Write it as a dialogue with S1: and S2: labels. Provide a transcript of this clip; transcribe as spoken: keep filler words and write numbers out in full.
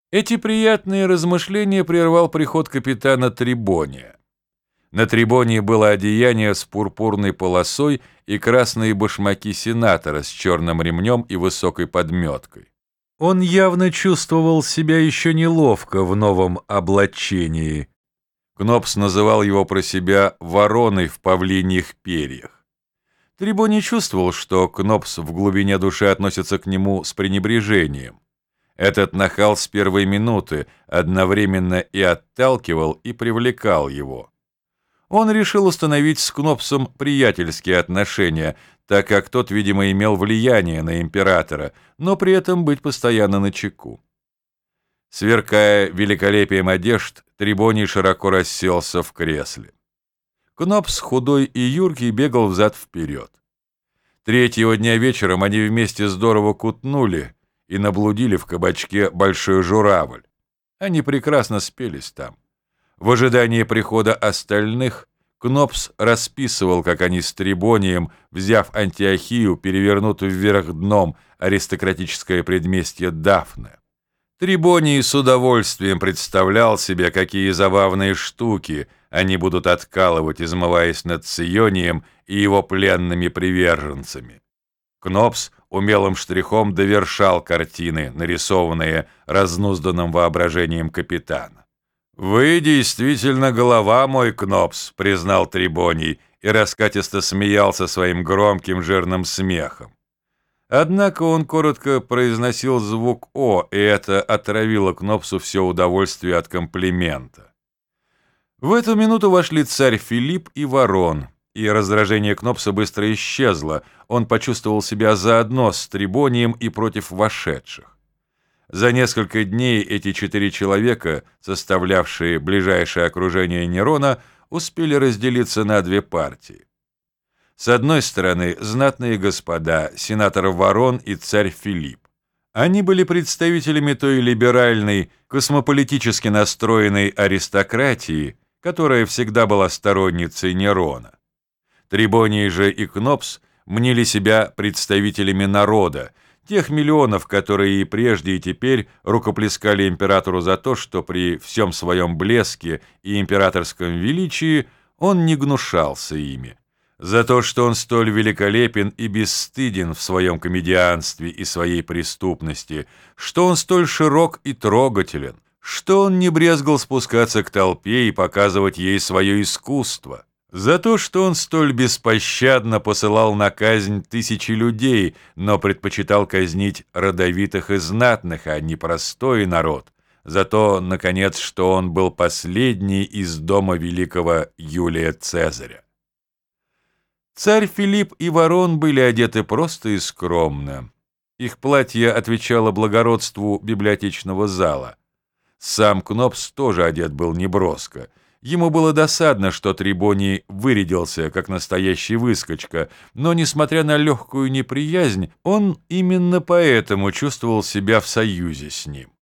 S1: Эти приятные размышления прервал приход капитана Трибония. На Трибонии было одеяние с пурпурной полосой и красные башмаки сенатора с черным ремнем и высокой подметкой. Он явно чувствовал себя еще неловко в новом облачении. Кнопс называл его про себя «вороной в павлиньих перьях». Трибоний чувствовал, что Кнопс в глубине души относится к нему с пренебрежением. Этот нахал с первой минуты одновременно и отталкивал, и привлекал его. Он решил установить с Кнопсом приятельские отношения, так как тот, видимо, имел влияние на императора, но при этом быть постоянно начеку. Сверкая великолепием одежд, Трибоний широко расселся в кресле. Кнопс, худой и юркий, бегал взад-вперед. Третьего дня вечером они вместе здорово кутнули и наблудили в кабачке «Большой журавль». Они прекрасно спелись там. В ожидании прихода остальных Кнопс расписывал, как они с Трибонием, взяв Антиохию, перевернут вверх дном аристократическое предместье Дафны. Трибоний с удовольствием представлял себе, какие забавные штуки они будут откалывать, измываясь над Ционием и его пленными приверженцами. Кнопс умелым штрихом довершал картины, нарисованные разнузданным воображением капитана. «Вы действительно голова, мой Кнопс», — признал Трибоний и раскатисто смеялся своим громким жирным смехом. Однако он коротко произносил звук «о», и это отравило Кнопсу все удовольствие от комплимента. В эту минуту вошли царь Филипп и Ворон, и раздражение Кнопса быстро исчезло, он почувствовал себя заодно с Трибонием и против вошедших. За несколько дней эти четыре человека, составлявшие ближайшее окружение Нерона, успели разделиться на две партии. С одной стороны, знатные господа, сенатор Ворон и царь Филипп. Они были представителями той либеральной, космополитически настроенной аристократии, которая всегда была сторонницей Нерона. Трибоний же и Кнопс мнили себя представителями народа, тех миллионов, которые и прежде, и теперь рукоплескали императору за то, что при всем своем блеске и императорском величии он не гнушался ими, за то, что он столь великолепен и бесстыден в своем комедианстве и своей преступности, что он столь широк и трогателен, что он не брезгал спускаться к толпе и показывать ей свое искусство, за то, что он столь беспощадно посылал на казнь тысячи людей, но предпочитал казнить родовитых и знатных, а не простой народ, за то, наконец, что он был последний из дома великого Юлия Цезаря. Царь Филипп и Ворон были одеты просто и скромно. Их платье отвечало благородству библиотечного зала. Сам Кнопс тоже одет был неброско. Ему было досадно, что Трибоний вырядился, как настоящий выскочка, но, несмотря на легкую неприязнь, он именно поэтому чувствовал себя в союзе с ним.